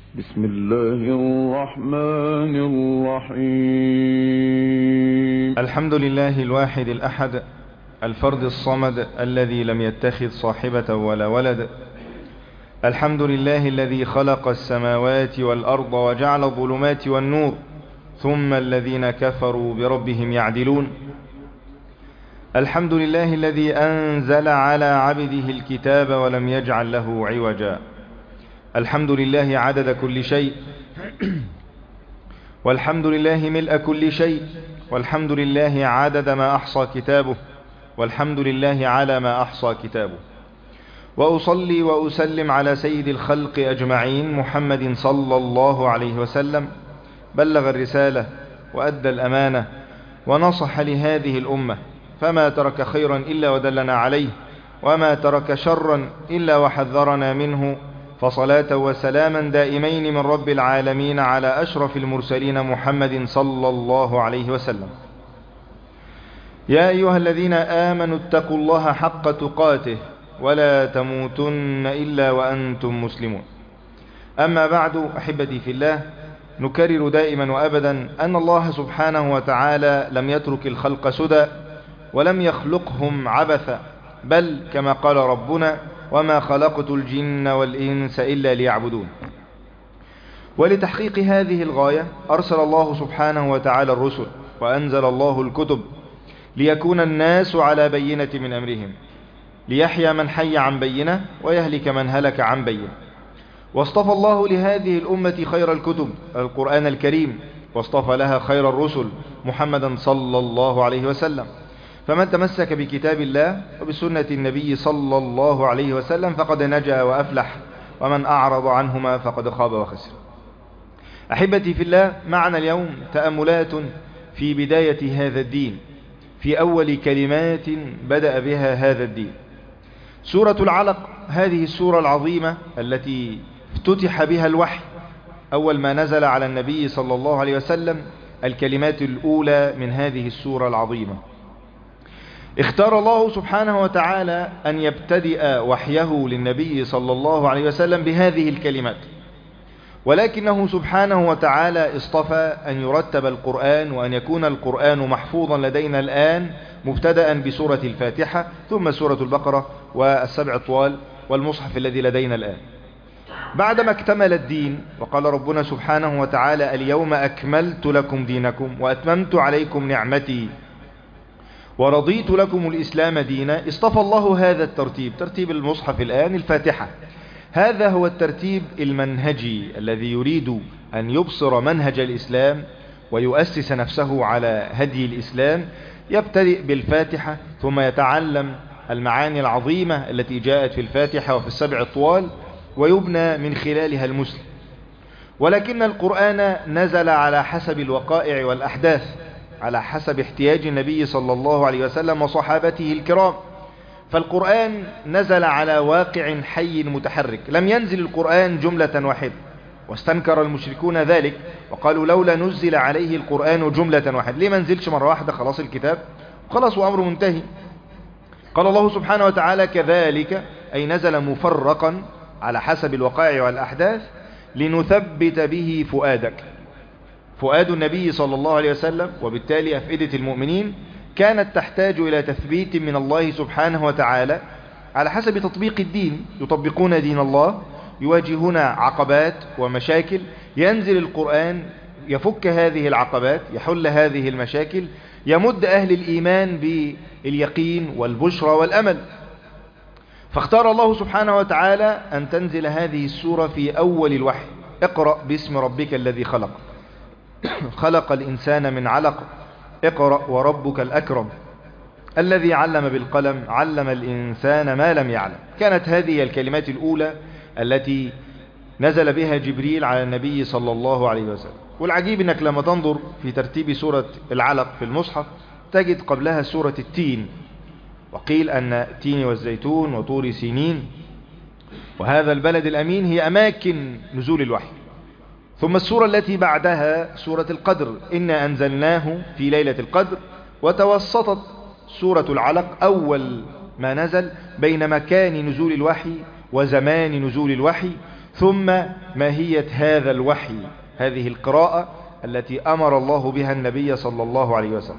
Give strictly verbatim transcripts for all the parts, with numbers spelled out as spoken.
بسم الله الرحمن الرحيم. الحمد لله الواحد الأحد الفرد الصمد الذي لم يتخذ صاحبة ولا ولد. الحمد لله الذي خلق السماوات والأرض وجعل الظلمات والنور، ثم الذين كفروا بربهم يعدلون. الحمد لله الذي أنزل على عبده الكتاب ولم يجعل له عوجا. الحمد لله عدد كل شيء، والحمد لله ملء كل شيء، والحمد لله عدد ما أحصى كتابه، والحمد لله على ما أحصى كتابه. وأصلي وأسلم على سيد الخلق أجمعين محمد صلى الله عليه وسلم، بلغ الرسالة وأدى الأمانة ونصح لهذه الأمة، فما ترك خيرا إلا ودلنا عليه، وما ترك شرا إلا وحذرنا منه. فصلاة وسلاما دائمين من رب العالمين على أشرف المرسلين محمد صلى الله عليه وسلم. يا أيها الذين آمنوا اتقوا الله حق تقاته ولا تموتن إلا وأنتم مسلمون. أما بعد، أحبتي في الله، نكرر دائما وأبدا أن الله سبحانه وتعالى لم يترك الخلق سدى، ولم يخلقهم عبثا، بل كما قال ربنا: وما خلقت الجن والإنس إلا ليعبدون. ولتحقيق هذه الغاية أرسل الله سبحانه وتعالى الرسل، وأنزل الله الكتب، ليكون الناس على بينة من أمرهم، ليحيى من حي عن بينة ويهلك من هلك عن بينة. واصطفى الله لهذه الأمة خير الكتب القرآن الكريم، واصطفى لها خير الرسل محمدا صلى الله عليه وسلم. فمن تمسك بكتاب الله وبسنة النبي صلى الله عليه وسلم فقد نجا وأفلح، ومن أعرض عنهما فقد خاب وخسر. أحبتي في الله، معنا اليوم تأملات في بداية هذا الدين، في أول كلمات بدأ بها هذا الدين. سورة العلق، هذه السورة العظيمة التي افتتح بها الوحي، أول ما نزل على النبي صلى الله عليه وسلم الكلمات الأولى من هذه السورة العظيمة. اختار الله سبحانه وتعالى أن يبتدئ وحيه للنبي صلى الله عليه وسلم بهذه الكلمات، ولكنه سبحانه وتعالى اصطفى أن يرتب القرآن، وأن يكون القرآن محفوظا لدينا الآن مبتدأ بسورة الفاتحة، ثم سورة البقرة والسبع طوال والمصحف الذي لدينا الآن. بعدما اكتمل الدين وقال ربنا سبحانه وتعالى: اليوم أكملت لكم دينكم وأتممت عليكم نعمتي ورضيت لكم الإسلام دينا، اصطفى الله هذا الترتيب، ترتيب المصحف الآن الفاتحة. هذا هو الترتيب المنهجي الذي يريد أن يبصر منهج الإسلام ويؤسس نفسه على هدي الإسلام. يبتدئ بالفاتحة، ثم يتعلم المعاني العظيمة التي جاءت في الفاتحة وفي السبع الطوال، ويبنى من خلالها المسلم. ولكن القرآن نزل على حسب الوقائع والأحداث، على حسب احتياج النبي صلى الله عليه وسلم وصحابته الكرام. فالقرآن نزل على واقع حي متحرك، لم ينزل القرآن جملة واحدة، واستنكر المشركون ذلك وقالوا: لولا نزل عليه القرآن جملة واحدة، ليه ما نزلش مرة واحدة خلاص الكتاب خلاص وأمره منتهي؟ قال الله سبحانه وتعالى: كذلك، أي نزل مفرقا على حسب الوقائع والأحداث، لنثبت به فؤادك. فؤاد النبي صلى الله عليه وسلم وبالتالي أفئدة المؤمنين كانت تحتاج إلى تثبيت من الله سبحانه وتعالى على حسب تطبيق الدين. يطبقون دين الله، يواجهون عقبات ومشاكل، ينزل القرآن يفك هذه العقبات، يحل هذه المشاكل، يمد أهل الإيمان باليقين والبشرى والأمل. فاختار الله سبحانه وتعالى أن تنزل هذه السورة في أول الوحي: اقرأ باسم ربك الذي خلق، خلق الإنسان من علق، اقرأ وربك الأكرم، الذي علم بالقلم، علم الإنسان ما لم يعلم. كانت هذه الكلمات الأولى التي نزل بها جبريل على النبي صلى الله عليه وسلم. والعجيب أنك لما تنظر في ترتيب سورة العلق في المصحف تجد قبلها سورة التين، وقيل أن التين والزيتون وطور سينين وهذا البلد الأمين هي أماكن نزول الوحي. ثم السورة التي بعدها سورة القدر: إنا أنزلناه في ليلة القدر. وتوسطت سورة العلق أول ما نزل بين مكان نزول الوحي وزمان نزول الوحي. ثم ماهية هذا الوحي، هذه القراءة التي أمر الله بها النبي صلى الله عليه وسلم.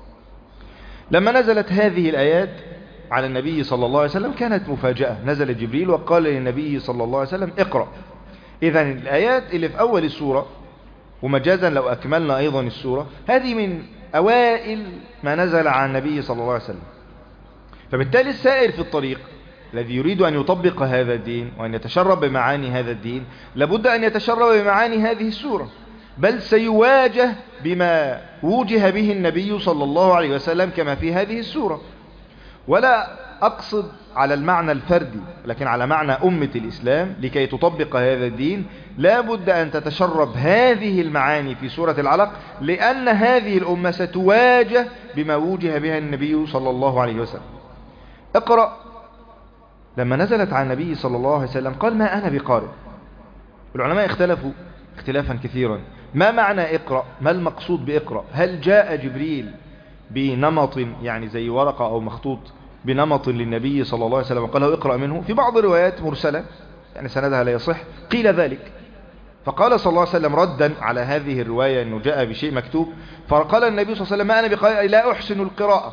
لما نزلت هذه الآيات على النبي صلى الله عليه وسلم كانت مفاجأة. نزل جبريل وقال للنبي صلى الله عليه وسلم اقرأ. إذن الآيات اللي في أول السورة، ومجازا لو أكملنا أيضا السورة، هذه من أوائل ما نزل على النبي صلى الله عليه وسلم. فبالتالي السائر في الطريق الذي يريد أن يطبق هذا الدين وأن يتشرب بمعاني هذا الدين لابد أن يتشرب بمعاني هذه السورة، بل سيواجه بما وجه به النبي صلى الله عليه وسلم كما في هذه السورة. ولا أقصد على المعنى الفردي، لكن على معنى أمة الإسلام. لكي تطبق هذا الدين لابد أن تتشرب هذه المعاني في سورة العلق، لأن هذه الأمة ستواجه بما وجه بها النبي صلى الله عليه وسلم. اقرأ لما نزلت على النبي صلى الله عليه وسلم قال ما أنا بقارئ. العلماء اختلفوا اختلافا كثيرا، ما معنى اقرأ؟ ما المقصود بإقرأ؟ هل جاء جبريل بنمط يعني زي ورقة أو مخطوط بنمط للنبي صلى الله عليه وسلم وقال له اقرأ منه؟ في بعض الروايات مرسلة يعني سندها لا يصح قيل ذلك. فقال صلى الله عليه وسلم ردا على هذه الرواية أنه جاء بشيء مكتوب، فقال النبي صلى الله عليه وسلم ما أنا بقارئ لا أحسن القراءة.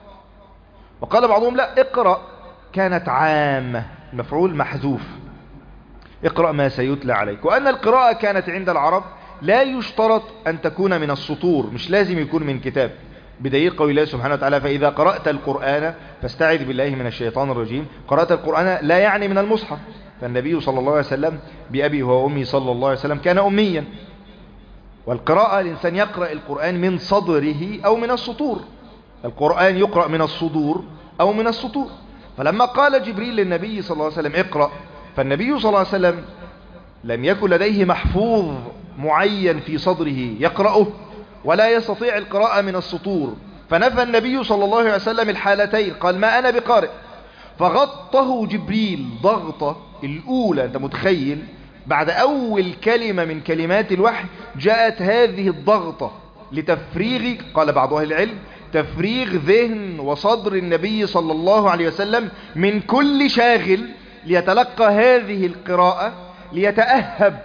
وقال بعضهم لا، اقرأ كانت عامة، مفعول محذوف، اقرأ ما سيتلى عليك. وأن القراءة كانت عند العرب لا يشترط أن تكون من السطور، مش لازم يكون من كتاب، بدليل قول الله سبحانه وتعالى فإذا قرأت القرآن فاستعذ بالله من الشيطان الرجيم. قرأت القرآن لا يعني من المصحف، فالنبي صلى الله عليه وسلم بأبي وأمي صلى الله عليه وسلم كان أميا. والقراءة الإنسان يقرأ القرآن من صدره أو من السطور، القرآن يقرأ من الصدور أو من السطور. فلما قال جبريل للنبي صلى الله عليه وسلم اقرأ، فالنبي صلى الله عليه وسلم لم يكن لديه محفوظ معين في صدره يقرأه، ولا يستطيع القراءة من السطور، فنفى النبي صلى الله عليه وسلم الحالتين، قال ما أنا بقارئ. فغطه جبريل ضغطة الأولى. أنت متخيل بعد أول كلمة من كلمات الوحي جاءت هذه الضغطة لتفريغ، قال بعض أهل العلم، تفريغ ذهن وصدر النبي صلى الله عليه وسلم من كل شاغل ليتلقى هذه القراءة، ليتأهب.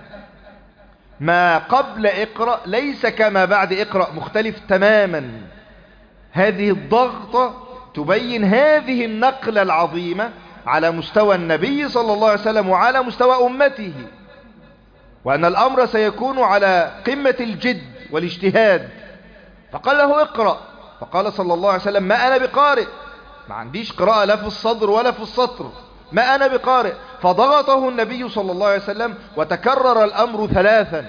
ما قبل اقرأ ليس كما بعد اقرأ، مختلف تماما. هذه الضغطة تبين هذه النقلة العظيمة على مستوى النبي صلى الله عليه وسلم وعلى مستوى أمته، وأن الأمر سيكون على قمة الجد والاجتهاد. فقال له اقرأ، فقال صلى الله عليه وسلم ما أنا بقارئ، ما عنديش قراءة لا في الصدر ولا في السطر، ما أنا بقارئ. فضغطه النبي صلى الله عليه وسلم وتكرر الأمر ثلاثا.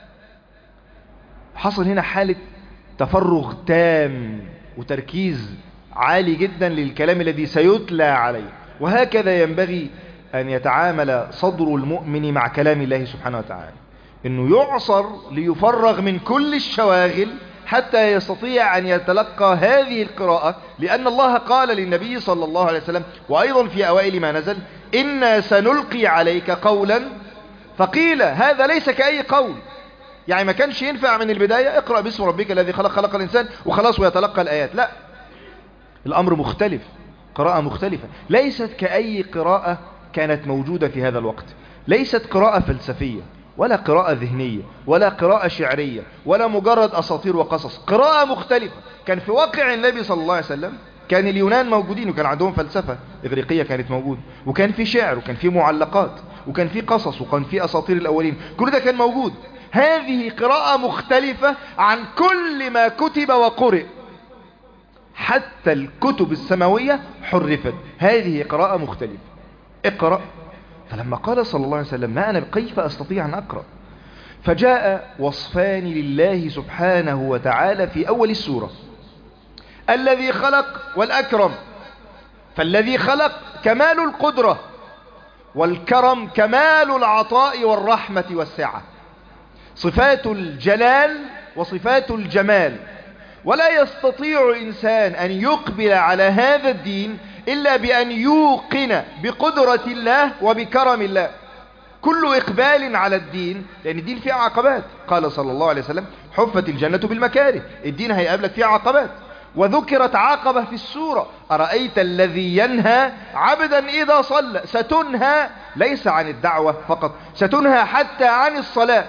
حصل هنا حالة تفرغ تام وتركيز عالي جدا للكلام الذي سيتلى عليه. وهكذا ينبغي أن يتعامل صدر المؤمن مع كلام الله سبحانه وتعالى، أنه يعصر ليفرغ من كل الشواغل حتى يستطيع أن يتلقى هذه القراءة. لأن الله قال للنبي صلى الله عليه وسلم وأيضا في أوائل ما نزل إنا سنلقي عليك قولا ثقيلا. هذا ليس كأي قول، يعني ما كانش ينفع من البداية اقرأ باسم ربك الذي خلق خلق الإنسان وخلاص ويتلقى الآيات. لا، الأمر مختلف، قراءة مختلفة، ليست كأي قراءة كانت موجودة في هذا الوقت. ليست قراءة فلسفية ولا قراءة ذهنية ولا قراءة شعرية ولا مجرد أساطير وقصص، قراءة مختلفة. كان في واقع النبي صلى الله عليه وسلم كان اليونان موجودين وكان عندهم فلسفة إغريقية كانت موجودة، وكان في شعر وكان في معلقات وكان في قصص وكان في أساطير الأولين، كل ده كان موجود. هذه قراءة مختلفة عن كل ما كتب وقرئ، حتى الكتب السماوية حرفت. هذه قراءة مختلفة، اقرأ. فلما قال صلى الله عليه وسلم ما أنا كيف أستطيع أن أقرأ، فجاء وصفان لله سبحانه وتعالى في أول السورة: الذي خلق والأكرم. فالذي خلق كمال القدرة، والكرم كمال العطاء والرحمة والسعة، صفات الجلال وصفات الجمال. ولا يستطيع إنسان أن يقبل على هذا الدين إلا بأن يوقن بقدرة الله وبكرم الله. كل إقبال على الدين، لأن الدين فيه عقبات، قال صلى الله عليه وسلم حفت الجنة بالمكاره، الدين هيقابلك فيه عقبات. وذكرت عقبة في السورة: أرأيت الذي ينهى عبدا إذا صلى. ستنهى ليس عن الدعوة فقط، ستنهى حتى عن الصلاة،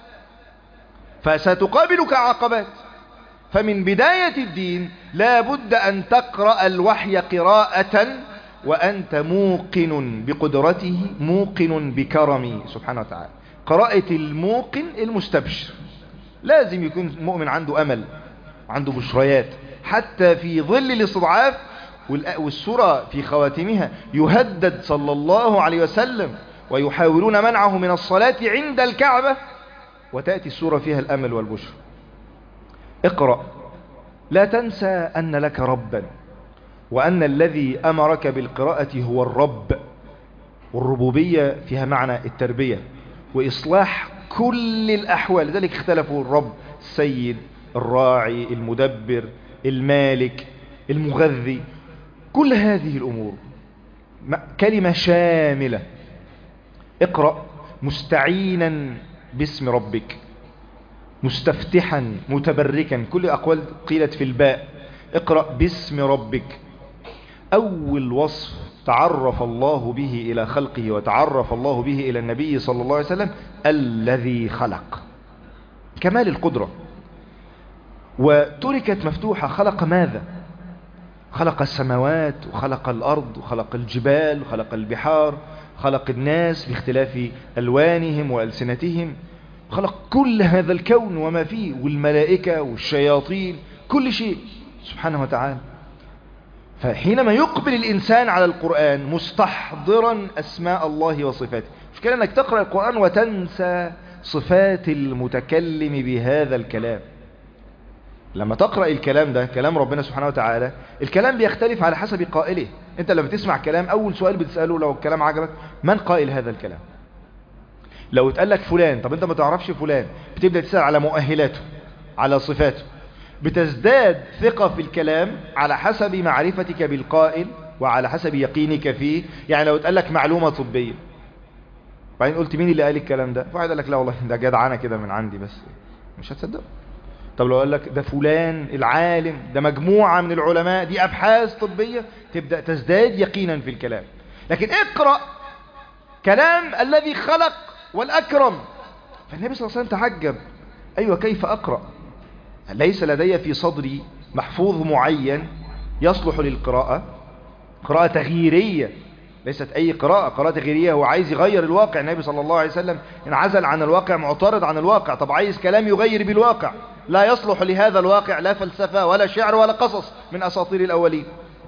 فستقابلك عقبات. فمن بداية الدين لا بد أن تقرأ الوحي قراءة وأنت موقن بقدرته، موقن بكرمه سبحانه وتعالى. قراءة الموقن المستبشر. لازم يكون مؤمن عنده أمل، عنده بشريات، حتى في ظل الاستضعاف. والسورة في خواتمها يهدد صلى الله عليه وسلم ويحاولون منعه من الصلاة عند الكعبة، وتأتي السورة فيها الأمل والبشر. اقرأ، لا تنسى أن لك ربا، وأن الذي أمرك بالقراءة هو الرب. والربوبية فيها معنى التربية وإصلاح كل الأحوال. لذلك اختلفوا: الرب السيد، الراعي، المدبر، المالك، المغذي. كل هذه الأمور كلمة شاملة. اقرأ مستعينا باسم ربك، مستفتحا متبركا. كل أقوال قيلت في الباء. اقرأ باسم ربك. أول وصف تعرف الله به إلى خلقه وتعرف الله به إلى النبي صلى الله عليه وسلم: الذي خلق. كمال القدرة. وتركت مفتوحة. خلق ماذا؟ خلق السماوات وخلق الأرض وخلق الجبال وخلق البحار، خلق الناس باختلاف ألوانهم وألسنتهم، خلق كل هذا الكون وما فيه، والملائكة والشياطين، كل شيء سبحانه وتعالى. فحينما يقبل الإنسان على القرآن مستحضرا أسماء الله وصفاته، مش كده أنك تقرأ القرآن وتنسى صفات المتكلم بهذا الكلام. لما تقرأ الكلام ده كلام ربنا سبحانه وتعالى، الكلام بيختلف على حسب قائله. انت لما تسمع كلام أول سؤال بتسأله لو الكلام عجبك: من قائل هذا الكلام؟ لو اتقال لك فلان، طب انت ما تعرفش فلان، بتبدأ تسأل على مؤهلاته، على صفاته. بتزداد ثقة في الكلام على حسب معرفتك بالقائل وعلى حسب يقينك فيه. يعني لو اتقال لك معلومة طبية، بعدين قلت مين اللي قال الكلام ده؟ واحد قال لك لا والله ده جدعانة كده من عندي، بس مش هتصدقه. طب لو قال لك ده فلان العالم، ده مجموعة من العلماء، دي أبحاث طبية، تبدأ تزداد يقينا في الكلام. لكن اقرأ كلام الذي خلق والأكرم. فالنبي صلى الله عليه وسلم تعجب: أيوة كيف أقرأ؟ ليس لدي في صدري محفوظ معين يصلح للقراءة. قراءة تغييرية، ليست أي قراءة، قراءة تغييرية. هو عايز يغير الواقع. النبي صلى الله عليه وسلم انعزل عن الواقع، معترض عن الواقع. طب عايز كلام يغير بالواقع، لا يصلح لهذا الواقع لا فلسفة ولا شعر ولا قصص من أساطير الأولين.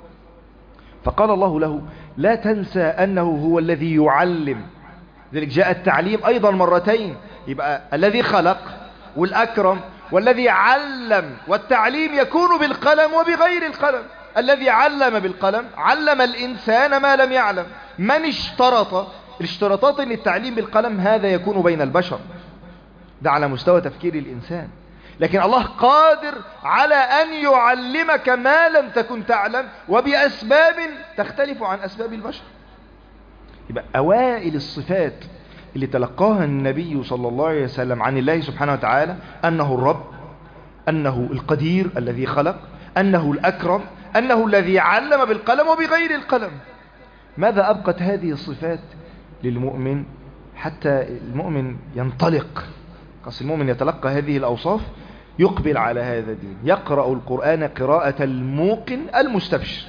فقال الله له: لا تنسى أنه هو الذي يعلم. ذلك جاء التعليم أيضا مرتين. يبقى الذي خلق والأكرم والذي علم، والتعليم يكون بالقلم وبغير القلم. الذي علم بالقلم علم الإنسان ما لم يعلم. من اشترط الاشتراطات للتعليم بالقلم هذا يكون بين البشر، ده على مستوى تفكير الإنسان. لكن الله قادر على أن يعلمك ما لم تكن تعلم وبأسباب تختلف عن أسباب البشر. يبقى أوائل الصفات اللي تلقاها النبي صلى الله عليه وسلم عن الله سبحانه وتعالى: أنه الرب، أنه القدير الذي خلق، أنه الأكرم، أنه الذي علم بالقلم وبغير القلم. ماذا أبقت هذه الصفات للمؤمن حتى المؤمن ينطلق؟ قص المؤمن يتلقى هذه الأوصاف يقبل على هذا الدين، يقرأ القرآن قراءة الموقن المستبشر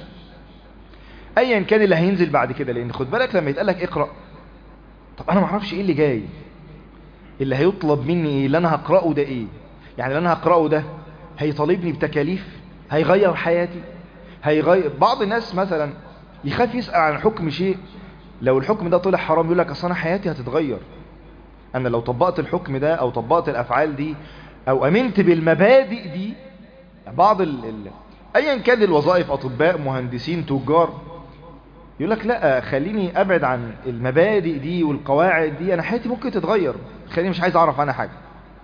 أيا كان اللي هينزل بعد كده. لأن خد بالك لما يتقال لك اقرأ، طب أنا ما اعرفش إيه اللي جاي، اللي هيطلب مني إيه، اللي أنا هقرأه ده إيه. يعني اللي أنا هقرأه ده هيطالبني بتكاليف، هيغير حياتي، هيغير. بعض الناس مثلا يخاف يسأل عن حكم شيء، لو الحكم ده طلع حرام يقول لك أصل أنا حياتي هتتغير، أنا لو طبقت الحكم ده أو طبقت الأفعال دي أو أمنت بالمبادئ دي. بعض ال... ال... أيا كان الوظائف، أطباء، مهندسين، تجار، يقول لك لا خليني أبعد عن المبادئ دي والقواعد دي، أنا حياتي ممكن تتغير، خليني مش عايز أعرف عنها حاجة.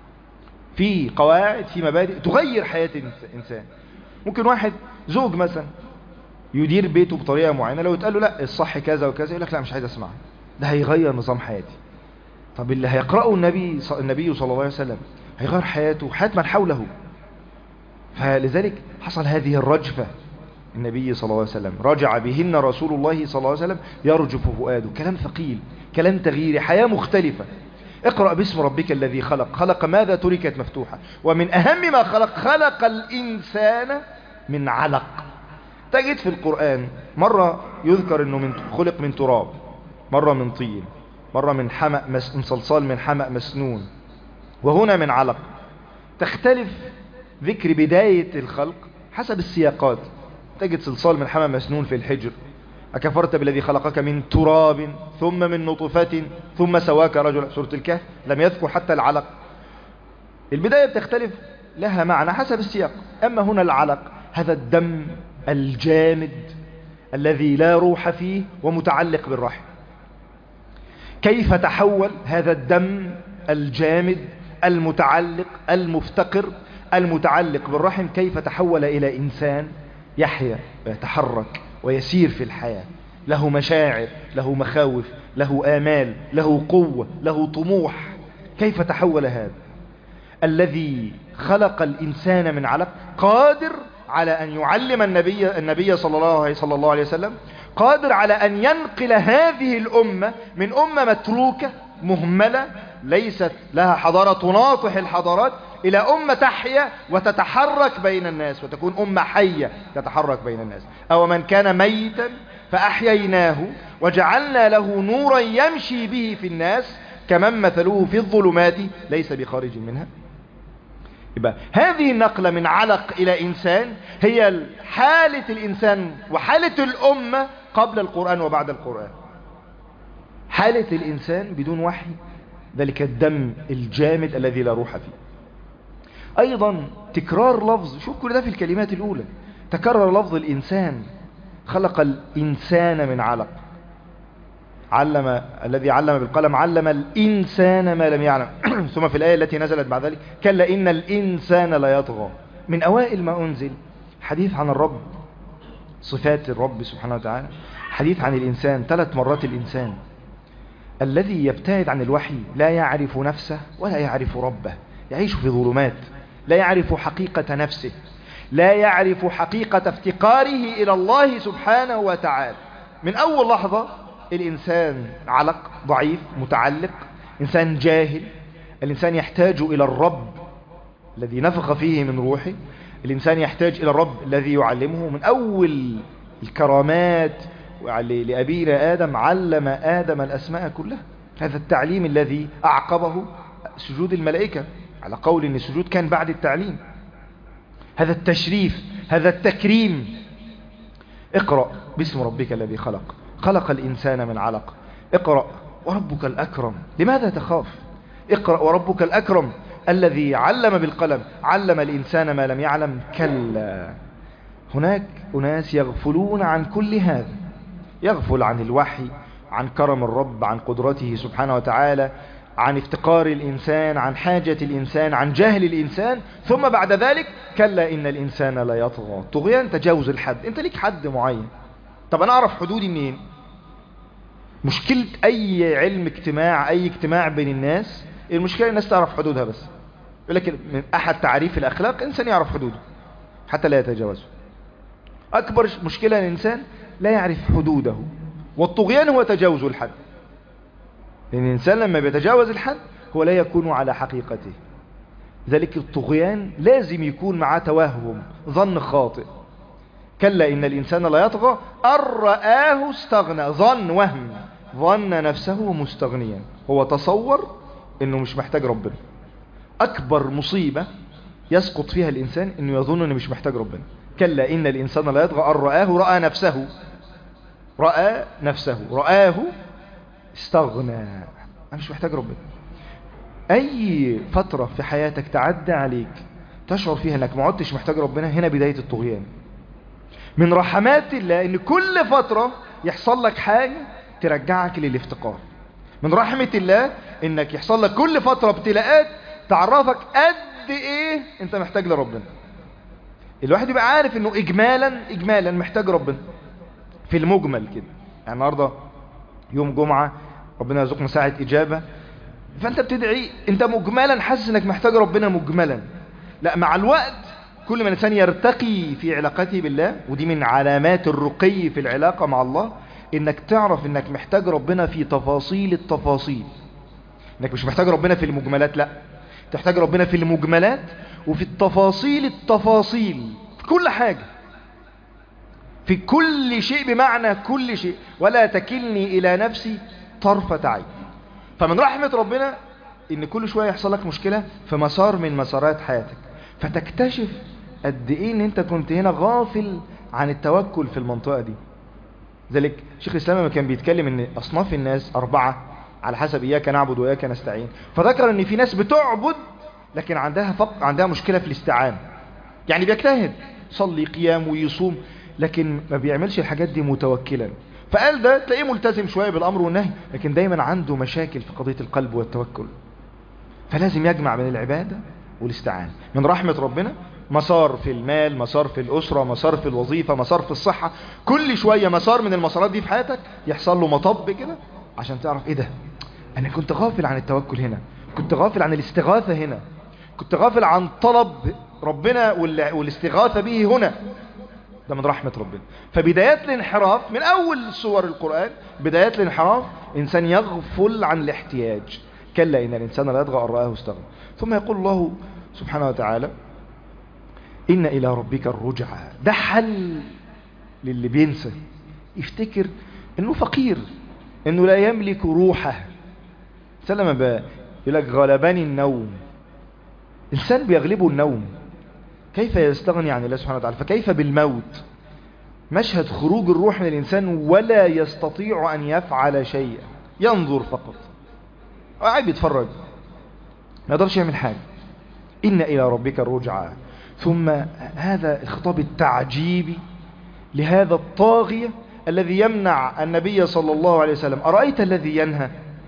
في قواعد، في مبادئ تغير حياة الإنسان. ممكن واحد زوج مثلا يدير بيته بطريقة معينة، لو يتقال له لا الصح كذا وكذا يقول لك لا مش عايز أسمع، ده هيغير نظام حياتي. طب اللي هيقرأه النبي النبي صلى الله عليه وسلم هيغير حياته وحياة من حوله. فلذلك حصل هذه الرجفة. النبي صلى الله عليه وسلم رجع بهن رسول الله صلى الله عليه وسلم يرجف فؤاده. كلام ثقيل، كلام تغييري، حياة مختلفة. اقرأ باسم ربك الذي خلق. خلق ماذا؟ تركت مفتوحة. ومن أهم ما خلق، خلق الإنسان من علق. تجد في القرآن مرة يذكر أنه من خلق من تراب، مرة من طين، مرة من حمأ مس... من صلصال من حمأ مسنون، وهنا من علق. تختلف ذكر بداية الخلق حسب السياقات. تجد صلصال من حمأ مسنون في الحجر، أكفرت بالذي خلقك من تراب ثم من نطفة ثم سواك رجلا، سورة الكهف لم يذكر حتى العلق. البداية بتختلف، لها معنى حسب السياق. أما هنا العلق، هذا الدم الجامد الذي لا روح فيه ومتعلق بالرحم. كيف تحول هذا الدم الجامد المتعلق المفتقر المتعلق بالرحم، كيف تحول إلى إنسان يحيا ويتحرك ويسير في الحياة، له مشاعر، له مخاوف، له آمال، له قوة، له طموح. كيف تحول هذا الذي خلق الإنسان من علق، قادر على أن يعلم النبي النبي صلى الله صلى الله عليه وسلم، قادر على أن ينقل هذه الأمة من أمة متروكة مهملة ليست لها حضارة تناطح الحضارات، إلى أمة تحيا وتتحرك بين الناس، وتكون أمة حية تتحرك بين الناس. أو من كان ميتا فأحييناه وجعلنا له نورا يمشي به في الناس كمن مثله في الظلمات ليس بخارج منها. يبقى هذه النقلة من علق إلى إنسان هي حالة الإنسان وحالة الأمة قبل القرآن وبعد القرآن. حالة الإنسان بدون وحي، ذلك الدم الجامد الذي لا روح فيه. أيضا تكرار لفظ، شوف كل ده في الكلمات الأولى، تكرر لفظ الإنسان. خلق الإنسان من علق. علم الذي علم بالقلم علم الإنسان ما لم يعلم. ثم في الآية التي نزلت بعد ذلك كلا إن الإنسان لا يطغى. من أوائل ما أنزل حديث عن الرب، صفات الرب سبحانه وتعالى، حديث عن الإنسان ثلاث مرات. الإنسان الذي يبتعد عن الوحي لا يعرف نفسه ولا يعرف ربه، يعيش في ظلمات، لا يعرف حقيقة نفسه، لا يعرف حقيقة افتقاره إلى الله سبحانه وتعالى. من أول لحظة الإنسان علق ضعيف متعلق، إنسان جاهل. الإنسان يحتاج إلى الرب الذي نفخ فيه من روحه. الإنسان يحتاج إلى الرب الذي يعلمه. من أول الكرامات لأبينا آدم، علم آدم الأسماء كلها. هذا التعليم الذي أعقبه سجود الملائكة، على قول أن السجود كان بعد التعليم. هذا التشريف، هذا التكريم. اقرأ باسم ربك الذي خلق. خلق الإنسان من علق. اقرأ وربك الأكرم. لماذا تخاف؟ اقرأ وربك الأكرم الذي علم بالقلم علم الإنسان ما لم يعلم. كلا. هناك أناس يغفلون عن كل هذا، يغفل عن الوحي، عن كرم الرب، عن قدرته سبحانه وتعالى، عن افتقار الإنسان، عن حاجة الإنسان، عن جهل الإنسان. ثم بعد ذلك كلا إن الإنسان لا يطغى. طغيان تجاوز الحد. انت ليك حد معين. طب أنا أعرف حدودي منين؟ مشكلة أي علم اجتماع، أي اجتماع بين الناس، المشكلة الناس تعرف حدودها بس. يقول لك من أحد تعريف الأخلاق إنسان يعرف حدوده حتى لا يتجاوزه. أكبر مشكلة الإنسان لا يعرف حدوده، والطغيان هو تجاوز الحد. لأن الإنسان لما بيتجاوز الحد هو لا يكون على حقيقته. ذلك الطغيان لازم يكون معاه توهم، ظن خاطئ. كلا إن الإنسان لا يطغى أن رآه استغنى. ظن، وهم، ظن نفسه مستغنيا. هو تصور إنه مش محتاج ربنا. أكبر مصيبة يسقط فيها الإنسان إنه يظن إنه مش محتاج ربنا. كلا إن الإنسان لا يطغى أن رآه، رأى نفسه، رأى نفسه، رآه استغنى. أنا مش محتاج ربنا. أي فترة في حياتك تعدى عليك تشعر فيها أنك ما عدتش محتاج ربنا، هنا بداية الطغيان. من رحمات الله أن كل فترة يحصل لك حاجة ترجعك للافتقار. من رحمة الله أنك يحصل لك كل فترة ابتلاءات تعرفك قد إيه أنت محتاج لربنا. الواحد يبقى عارف أنه إجمالا إجمالا محتاج ربنا في المجمل كده. يعني النهاردة يوم جمعة، ربنا يرزقنا ساعة إجابة، فأنت بتدعي أنت مجملا حاسس أنك محتاج ربنا مجملا. لا، مع الوقت كل ما الإنسان يرتقي في علاقته بالله، ودي من علامات الرقي في العلاقة مع الله، إنك تعرف إنك محتاج ربنا في تفاصيل التفاصيل. إنك مش محتاج ربنا في المجملات، لا، تحتاج ربنا في المجملات وفي التفاصيل التفاصيل، في كل حاجة، في كل شيء، بمعنى كل شيء. ولا تكلني إلى نفسي طرفة عين. فمن رحمة ربنا إن كل شوية يحصل لك مشكلة في مسار من مسارات حياتك، فتكتشف قد إيه إن أنت كنت هنا غافل عن التوكل في المنطقة دي. ذلك شيخ الإسلام لما كان بيتكلم إن أصناف الناس أربعة على حسب إياك نعبد وإياك نستعين، فذكر إن في ناس بتعبد لكن عندها فق... عندها مشكلة في الاستعانة. يعني بيجتهد، يصلي قيام ويصوم، لكن ما بيعملش الحاجات دي متوكلا. فقال ده تلاقيه ملتزم شوية بالأمر والنهي، لكن دايما عنده مشاكل في قضية القلب والتوكل. فلازم يجمع بين العبادة والاستعانة. من رحمة ربنا مسار في المال، مسار في الأسرة، مسار في الوظيفة، مسار في الصحة. كل شوية مسار من المسارات دي في حياتك يحصل له مطب كده، عشان تعرف ايه ده، انا كنت غافل عن التوكل هنا، كنت غافل عن الاستغاثة هنا، كنت غافل عن طلب ربنا والاستغاثة به هنا. ده من رحمة ربنا. فبدايات الانحراف من أول سور القرآن، بدايات الانحراف إنسان يغفل عن الاحتياج. كلا إن الإنسان لا يطغى أن رآه استغنى. ثم يقول الله سبحانه وتعالى إن إلى ربك الرجعى. ده حل للي بينسى، يفتكر إنه فقير، إنه لا يملك روحه. سلم بقى يقول لك غلبني النوم. إنسان بيغلبه النوم، كيف يستغني عن الله سبحانه وتعالى؟ فكيف بالموت؟ مشهد خروج الروح من الإنسان ولا يستطيع أن يفعل شيئا، ينظر فقط، قاعد يتفرج، ما يقدرش يعمل حاجة. إن إلى ربك الرجعى. ثم هذا الخطاب التعجيبي لهذا الطاغية الذي يمنع النبي صلى الله عليه وسلم. أرأيت الذي ينهى؟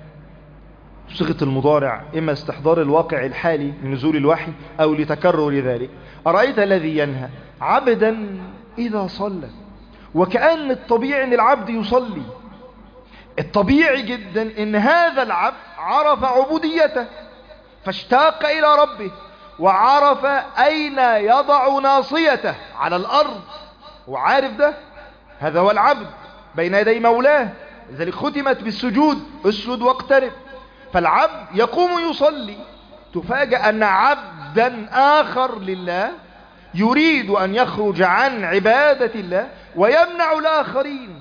صيغة المضارع، إما استحضار الواقع الحالي من نزول الوحي أو لتكرر ذلك. أرأيت الذي ينهى عبدا إذا صلى. وكأن الطبيعي أن العبد يصلي، الطبيعي جدا أن هذا العبد عرف عبوديته فاشتاق إلى ربه، وعرف أين يضع ناصيته على الأرض، وعارف ده، هذا هو العبد بين يدي مولاه. لذلك ختمت بالسجود، اسجد واقترب. فالعبد يقوم يصلي، تفاجأ أن عبدا آخر لله يريد أن يخرج عن عبادة الله ويمنع الآخرين.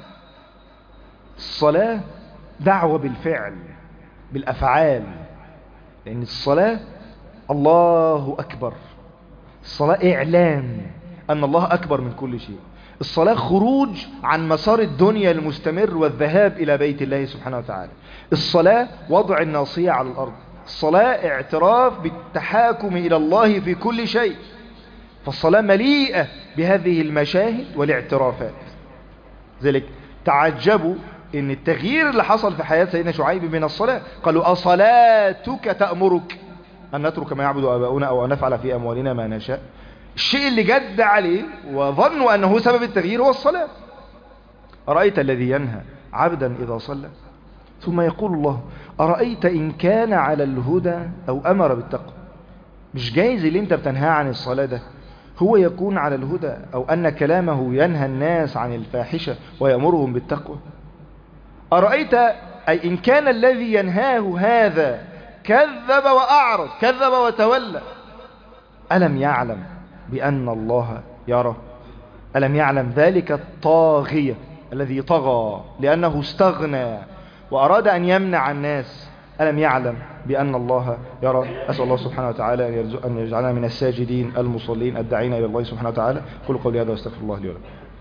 الصلاة دعوة بالفعل، بالأفعال، لأن الصلاة الله أكبر. الصلاة إعلان أن الله أكبر من كل شيء. الصلاة خروج عن مسار الدنيا المستمر والذهاب إلى بيت الله سبحانه وتعالى. الصلاة وضع الناصية على الأرض. الصلاة اعتراف بالتحاكم إلى الله في كل شيء. فالصلاة مليئة بهذه المشاهد والاعترافات. ذلك تعجبوا ان التغيير اللي حصل في حياة سيدنا شعيب من الصلاة، قالوا أصلاتك تأمرك أن نترك ما يعبد آباؤنا أو أن نفعل في أموالنا ما نشاء. الشيء اللي جد عليه وظنوا أنه سبب التغيير هو الصلاة. أرأيت الذي ينهى عبدا إذا صلى. ثم يقول الله أرأيت إن كان على الهدى أو أمر بالتقوى. مش جايز اللي انت بتنهى عن الصلاة ده هو يكون على الهدى، أو أن كلامه ينهى الناس عن الفاحشة ويأمرهم بالتقوى. أرأيت أي إن كان الذي ينهاه هذا كذب وأعرض، كذب وتولى، ألم يعلم بأن الله يرى؟ ألم يعلم ذلك الطاغية الذي طغى لأنه استغنى وأراد أن يمنع الناس، ألم يعلم بأن الله يرى؟ أسأل الله سبحانه وتعالى أن يجعلنا من الساجدين المصلين الداعين إلى الله سبحانه وتعالى. قولوا قولي هذا واستغفر الله لي ولكم.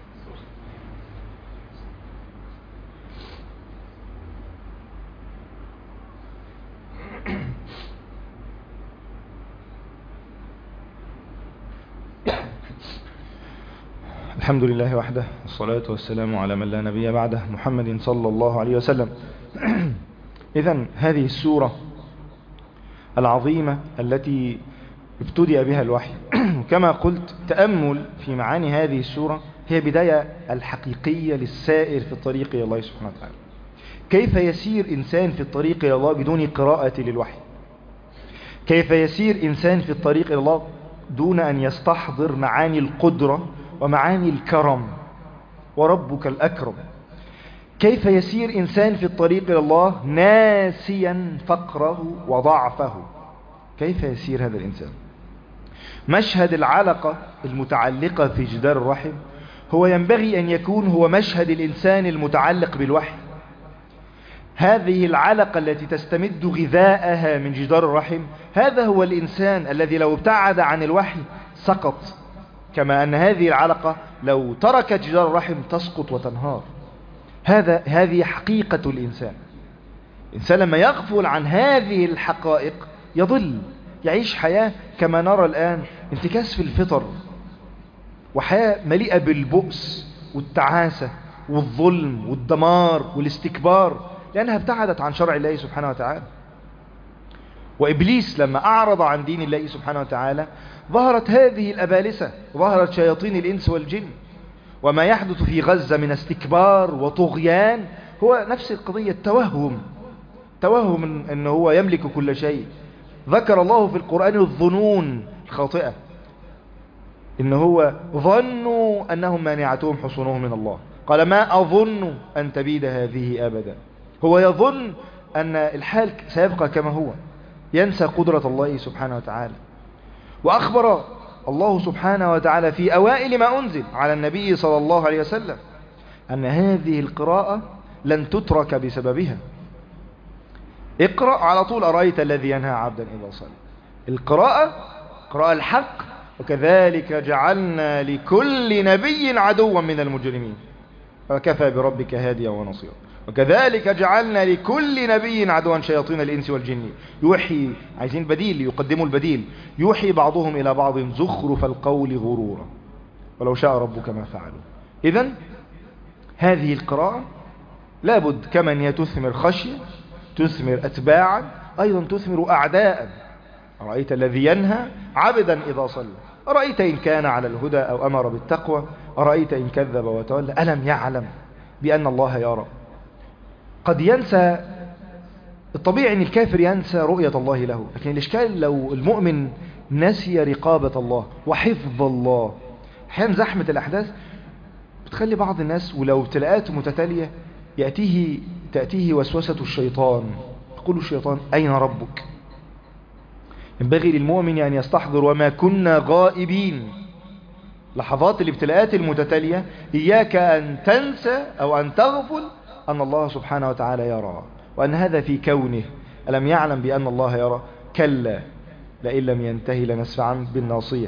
الحمد لله وحده، والصلاة والسلام على من لا نبي بعده، محمد صلى الله عليه وسلم. إذن هذه السورة العظيمة التي ابتدأ بها الوحي، كما قلت تأمل في معاني هذه السورة هي بداية الحقيقية للسائر في الطريق إلى الله سبحانه وتعالى. كيف يسير إنسان في الطريق إلى الله بدون قراءة للوحي؟ كيف يسير إنسان في الطريق إلى الله دون أن يستحضر معاني القدرة ومعاني الكرم. وربك الأكرم. كيف يسير إنسان في الطريق إلى الله ناسيا فقره وضعفه؟ كيف يسير هذا الإنسان؟ مشهد العلقة المتعلقة في جدار الرحم هو ينبغي أن يكون هو مشهد الإنسان المتعلق بالوحي. هذه العلقة التي تستمد غذاءها من جدار الرحم، هذا هو الإنسان الذي لو ابتعد عن الوحي سقط، كما أن هذه العلقة لو تركت جدار الرحم تسقط وتنهار. هذا هذه حقيقة الإنسان. الإنسان لما يغفل عن هذه الحقائق يضل، يعيش حياة كما نرى الآن انتكاس في الفطر، وحياة مليئة بالبؤس والتعاسة والظلم والدمار والاستكبار، لأنها ابتعدت عن شرع الله سبحانه وتعالى. وإبليس لما أعرض عن دين الله سبحانه وتعالى ظهرت هذه الأبالسة، ظهرت شياطين الإنس والجن. وما يحدث في غزة من استكبار وطغيان هو نفس القضية، التوهم، توهم أنه هو يملك كل شيء. ذكر الله في القرآن الظنون الخاطئة، إن هو ظنوا أنهم مانعتهم حصونهم من الله، قال ما أظن أن تبيد هذه أبدا. هو يظن أن الحال سيبقى كما هو، ينسى قدرة الله سبحانه وتعالى. وأخبر الله سبحانه وتعالى في أوائل ما أنزل على النبي صلى الله عليه وسلم أن هذه القراءة لن تترك بسببها. اقرأ على طول أرأيت الذي ينهى عبدا إذا صلى. القراءة قراءة الحق. وكذلك جعلنا لكل نبي عدوا من المجرمين وكفى بربك هاديا ونصيرا. وكذلك جعلنا لكل نبي عدوا شياطين الإنس والجن يوحي، عايزين بديل، يقدموا البديل، يوحي بعضهم إلى بعض زخرف القول غرورا ولو شاء ربك ما فعلوا. إذن هذه القراءة لابد كما أن هي تثمر خشية، تثمر أتباعا، أيضا تثمر أعداء. أرأيت الذي ينهى عبدا إذا صلى، أرأيت إن كان على الهدى أو أمر بالتقوى، أرأيت إن كذب وتولى، ألم يعلم بأن الله يرى. قد ينسى، الطبيعي أن الكافر ينسى رؤية الله له، لكن الإشكال لو المؤمن نسي رقابة الله وحفظ الله. أحيانا زحمة الأحداث بتخلي بعض الناس ولو ابتلاءات متتالية يأتيه تأتيه وسوسة الشيطان، يقول الشيطان أين ربك؟ ينبغي للمؤمن أن يستحضر وما كنا غائبين. لحظات الابتلاءات المتتالية إياك أن تنسى أو أن تغفل أن الله سبحانه وتعالى يرى، وأن هذا في كونه. ألم يعلم بأن الله يرى؟ كلا لئن لم ينتهي لنسفعا بالناصية.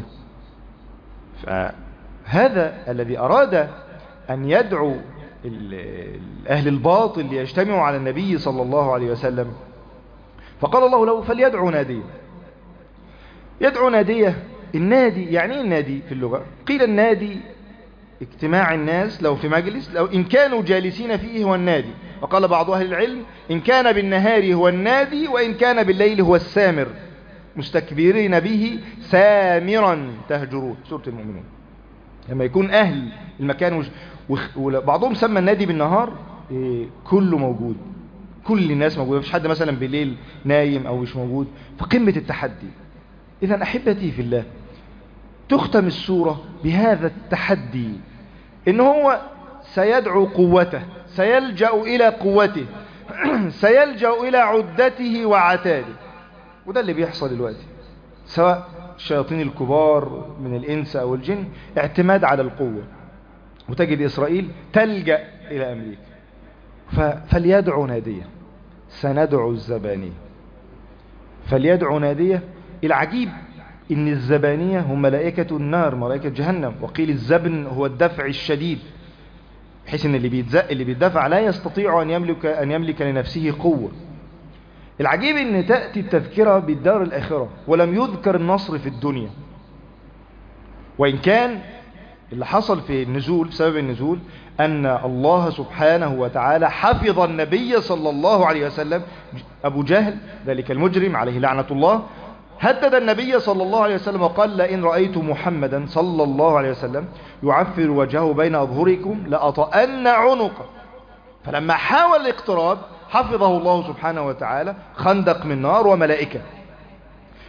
فهذا الذي أراد أن يدعو أهل الباطل ليجتمعوا على النبي صلى الله عليه وسلم، فقال الله له فليدعو ناديه. يدعو ناديه. النادي يعني ايه النادي في اللغة؟ قيل النادي اجتماع الناس لو في مجلس، لو إن كانوا جالسين فيه هو النادي. وقال بعض أهل العلم إن كان بالنهار هو النادي، وإن كان بالليل هو السامر، مستكبرين به سامرا تهجرون، سورة المؤمنون. لما يكون أهل المكان وج... وبعضهم سمى النادي بالنهار إيه، كله موجود، كل الناس موجودة، مفيش حد مثلا بالليل نايم أو مش موجود، فقمة التحدي. إذن أحبتي في الله، تختم السورة بهذا التحدي، إن هو سيدعو قوته، سيلجأ إلى قوته، سيلجأ إلى عدته وعتاده. وده اللي بيحصل دلوقتي، سواء الشياطين الكبار من الإنس أو الجن اعتماد على القوة. وتجد إسرائيل تلجأ إلى أمريكا. فليدعو نادية، سندعو الزبانية. فليدعو نادية. العجيب إن الزبانية هم ملائكة النار، ملائكة جهنم. وقيل الزبن هو الدفع الشديد، بحيث إن اللي بيتزق اللي بيتدفع لا يستطيع أن يملك أن يملك لنفسه قوة. العجيب إن تأتي التذكرة بالدار الآخرة ولم يذكر النصر في الدنيا. وإن كان اللي حصل في النزول بسبب النزول أن الله سبحانه وتعالى حفظ النبي صلى الله عليه وسلم. أبو جهل ذلك المجرم عليه لعنة الله هدد النبي صلى الله عليه وسلم وقال لئن رأيت محمدا صلى الله عليه وسلم يعفر وجهه بين أظهركم لأطأن عنقه. فلما حاول الاقتراب حفظه الله سبحانه وتعالى خندق من نار وملائكة.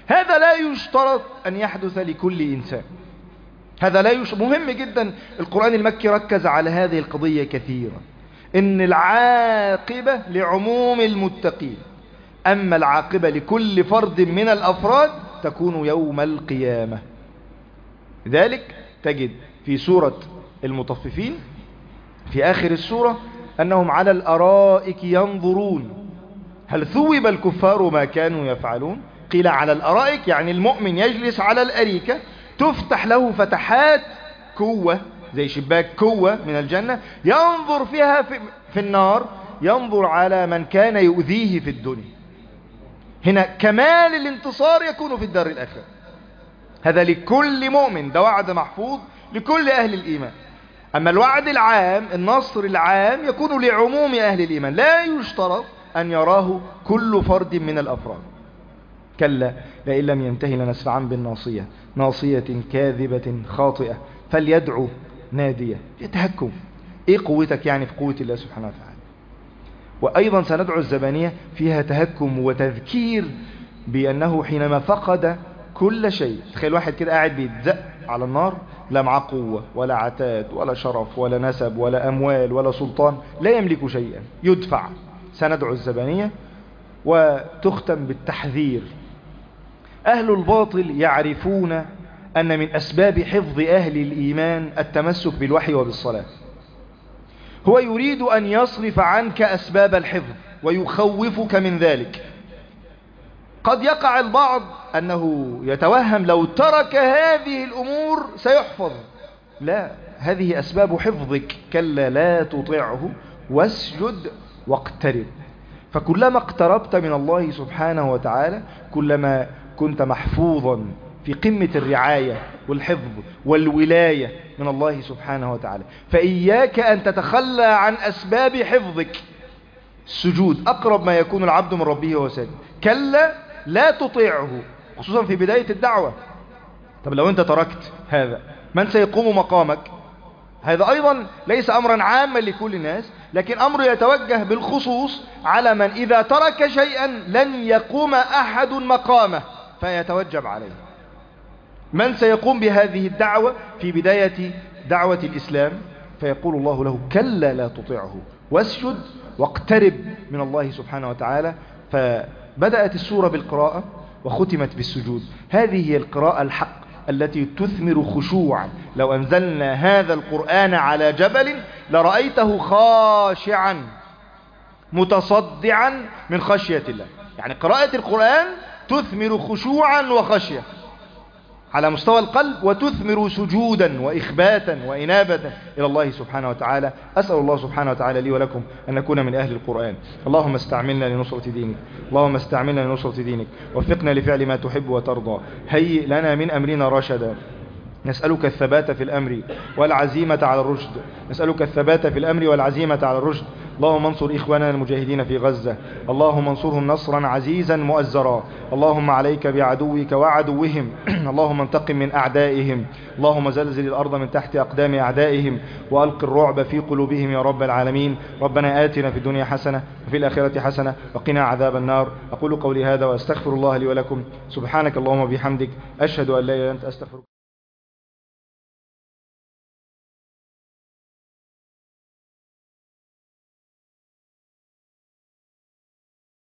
هذا لا يشترط أن يحدث لكل إنسان. هذا لا يشترط. مهم جدا. القرآن المكي ركز على هذه القضية كثيرا، إن العاقبة لعموم المتقين، أما العاقبة لكل فرد من الأفراد تكون يوم القيامة. لذلك تجد في سورة المطففين في آخر السورة أنهم على الأرائك ينظرون هل ثوب الكفار ما كانوا يفعلون. قيل على الأرائك يعني المؤمن يجلس على الأريكة تفتح له فتحات كوة زي شباك كوة من الجنة، ينظر فيها في, في النار، ينظر على من كان يؤذيه في الدنيا. هنا كمال الانتصار يكون في الدار الآخرة. هذا لكل مؤمن، ده وعد محفوظ لكل أهل الإيمان. أما الوعد العام، النصر العام، يكون لعموم أهل الإيمان، لا يشترط أن يراه كل فرد من الأفراد. كلا لئن لم ينتهي لنسفعا بالناصية ناصية كاذبة خاطئة فليدعو نادية. يتهكم. إيه قوتك يعني في قوة الله سبحانه وتعالى. وأيضا سندعو الزبانية فيها تهكم وتذكير بأنه حينما فقد كل شيء، تخيل واحد كده قاعد بيتزق على النار، لا معاه قوة ولا عتاد ولا شرف ولا نسب ولا أموال ولا سلطان، لا يملك شيئا، يدفع. سندعو الزبانية وتختم بالتحذير. أهل الباطل يعرفون أن من أسباب حفظ أهل الإيمان التمسك بالوحي وبالصلاة. هو يريد أن يصرف عنك أسباب الحفظ ويخوفك من ذلك. قد يقع البعض أنه يتوهم لو ترك هذه الأمور سيحفظ. لا، هذه أسباب حفظك. كلا لا تطعه واسجد واقترب. فكلما اقتربت من الله سبحانه وتعالى كلما كنت محفوظا في قمة الرعاية والحفظ والولاية من الله سبحانه وتعالى. فإياك أن تتخلى عن أسباب حفظك. السجود أقرب ما يكون العبد من ربه وهو ساجد. كلا لا تطيعه، خصوصا في بداية الدعوة. طب لو أنت تركت هذا من سيقوم مقامك؟ هذا أيضا ليس أمرا عاما لكل الناس، لكن أمر يتوجه بالخصوص على من إذا ترك شيئا لن يقوم أحد مقامه فيتوجب عليه. من سيقوم بهذه الدعوة في بداية دعوة الإسلام؟ فيقول الله له كلا لا تطيعه واسجد واقترب من الله سبحانه وتعالى. فبدأت السورة بالقراءة وختمت بالسجود. هذه هي القراءة الحق التي تثمر خشوعا. لو أنزلنا هذا القرآن على جبل لرأيته خاشعا متصدعا من خشية الله. يعني قراءة القرآن تثمر خشوعا وخشية على مستوى القلب، وتثمر سجودا وإخباتا وإنابة إلى الله سبحانه وتعالى. أسأل الله سبحانه وتعالى لي ولكم أن نكون من أهل القرآن. اللهم استعملنا لنصرة دينك، اللهم استعملنا لنصرة دينك، وفقنا لفعل ما تحب وترضى، هيئ لنا من أمرنا رشدا. نسألك الثبات في الأمر والعزيمة على الرشد، نسألك الثبات في الأمر والعزيمة على الرشد. اللهم انصر إخواننا المجاهدين في غزة، اللهم انصرهم نصرا عزيزا مؤزرا. اللهم عليك بعدوك وعدوهم، اللهم انتقم من أعدائهم، اللهم زلزل الأرض من تحت أقدام أعدائهم، وألق الرعب في قلوبهم يا رب العالمين. ربنا آتنا في الدنيا حسنة وفي الآخرة حسنة وقنا عذاب النار. أقول قولي هذا وأستغفر الله لي ولكم. سبحانك اللهم وبحمدك، أشهد أن لا إله إلا أنت، أستغفرك.